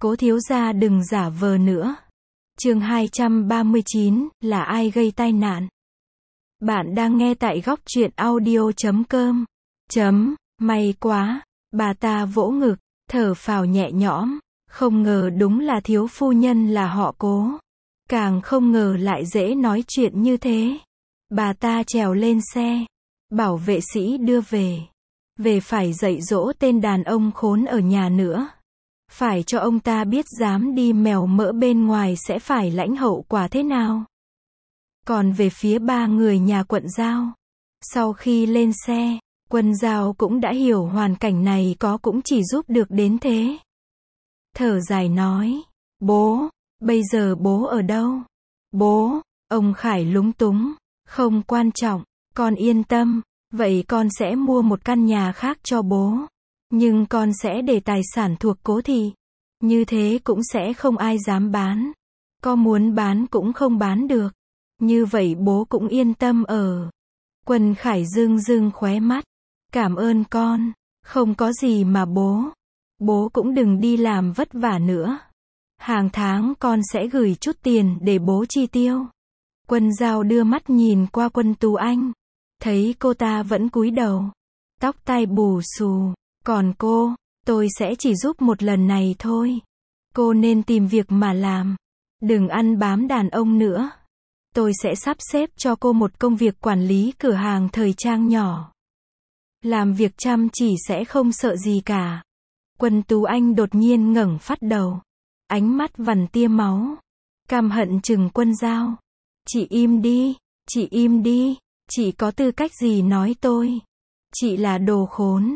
Cố thiếu gia đừng giả vờ nữa. Chương 239, là ai gây tai nạn? Bạn đang nghe tại góc truyện audio.com. May quá, bà ta vỗ ngực, thở phào nhẹ nhõm, không ngờ đúng là thiếu phu nhân là họ Cố. Càng không ngờ lại dễ nói chuyện như thế. Bà ta trèo lên xe, bảo vệ sĩ đưa về. Về phải dạy dỗ tên đàn ông khốn ở nhà nữa. Phải cho ông ta biết dám đi mèo mỡ bên ngoài sẽ phải lãnh hậu quả thế nào. Còn về phía ba người nhà Quận Giao, sau khi lên xe, Quân Giao cũng đã hiểu hoàn cảnh này cũng chỉ giúp được đến thế. Thở dài nói, bố, bây giờ bố ở đâu? Bố, ông Khải lúng túng, không quan trọng, con yên tâm, vậy con sẽ mua một căn nhà khác cho bố. Nhưng con sẽ để tài sản thuộc Cố thị. Như thế cũng sẽ không ai dám bán. Có muốn bán cũng không bán được. Như vậy bố cũng yên tâm ở. Quân Khải rưng khóe mắt. Cảm ơn con. Không có gì mà bố. Bố cũng đừng đi làm vất vả nữa. Hàng tháng con sẽ gửi chút tiền để bố chi tiêu. Quân Giao đưa mắt nhìn qua Quân Tú Anh. Thấy cô ta vẫn cúi đầu. Tóc tai bù xù. Còn cô, tôi sẽ chỉ giúp một lần này thôi. Cô nên tìm việc mà làm. Đừng ăn bám đàn ông nữa. Tôi sẽ sắp xếp cho cô một công việc quản lý cửa hàng thời trang nhỏ. Làm việc chăm chỉ sẽ không sợ gì cả. Quân Tú Anh đột nhiên ngẩng phát đầu. Ánh mắt vằn tia máu. Căm hận chừng Quân Giao. Chị im đi, chị im đi. Chị có tư cách gì nói tôi? Chị là đồ khốn.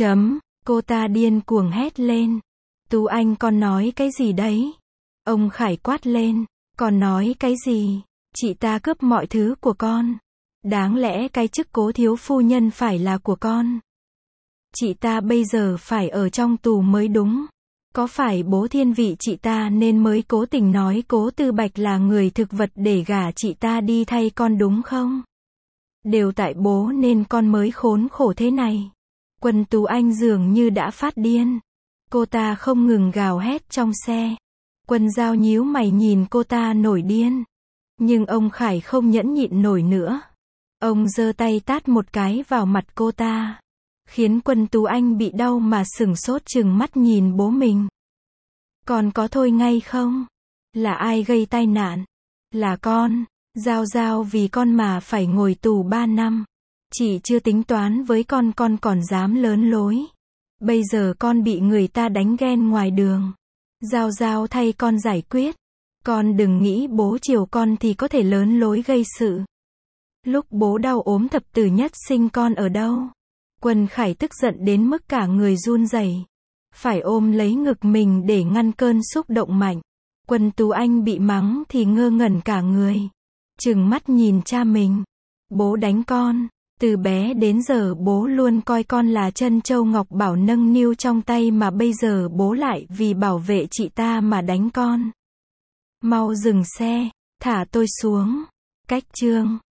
Cô ta điên cuồng hét lên. Tú Anh con nói cái gì đấy? Ông Khải quát lên. Con nói cái gì? Chị ta cướp mọi thứ của con. Đáng lẽ cái chức Cố thiếu phu nhân phải là của con. Chị ta bây giờ phải ở trong tù mới đúng. Có phải bố thiên vị chị ta nên mới cố tình nói Cố Tư Bạch là người thực vật để gả chị ta đi thay con đúng không? Đều tại bố nên con mới khốn khổ thế này. Quân Tú Anh dường như đã phát điên. Cô ta không ngừng gào hét trong xe. Quân Giao nhíu mày nhìn cô ta nổi điên. Nhưng ông Khải không nhẫn nhịn nổi nữa. Ông giơ tay tát một cái vào mặt cô ta. Khiến Quân Tú Anh bị đau mà sửng sốt trừng mắt nhìn bố mình. Con có thôi ngay không? Là ai gây tai nạn? Là con. Giao vì con mà phải ngồi tù 3 năm. Chị chưa tính toán với con còn dám lớn lối. Bây giờ con bị người ta đánh ghen ngoài đường. Giao thay con giải quyết. Con đừng nghĩ bố chiều con thì có thể lớn lối gây sự. Lúc bố đau ốm thập tử nhất sinh con ở đâu? Quân Khải tức giận đến mức cả người run rẩy. Phải ôm lấy ngực mình để ngăn cơn xúc động mạnh. Quân Tú Anh bị mắng thì ngơ ngẩn cả người. Trừng mắt nhìn cha mình. Bố đánh con. Từ bé đến giờ bố luôn coi con là trân châu ngọc bảo nâng niu trong tay mà bây giờ bố lại vì bảo vệ chị ta mà đánh con. Mau dừng xe, thả tôi xuống. Cách chương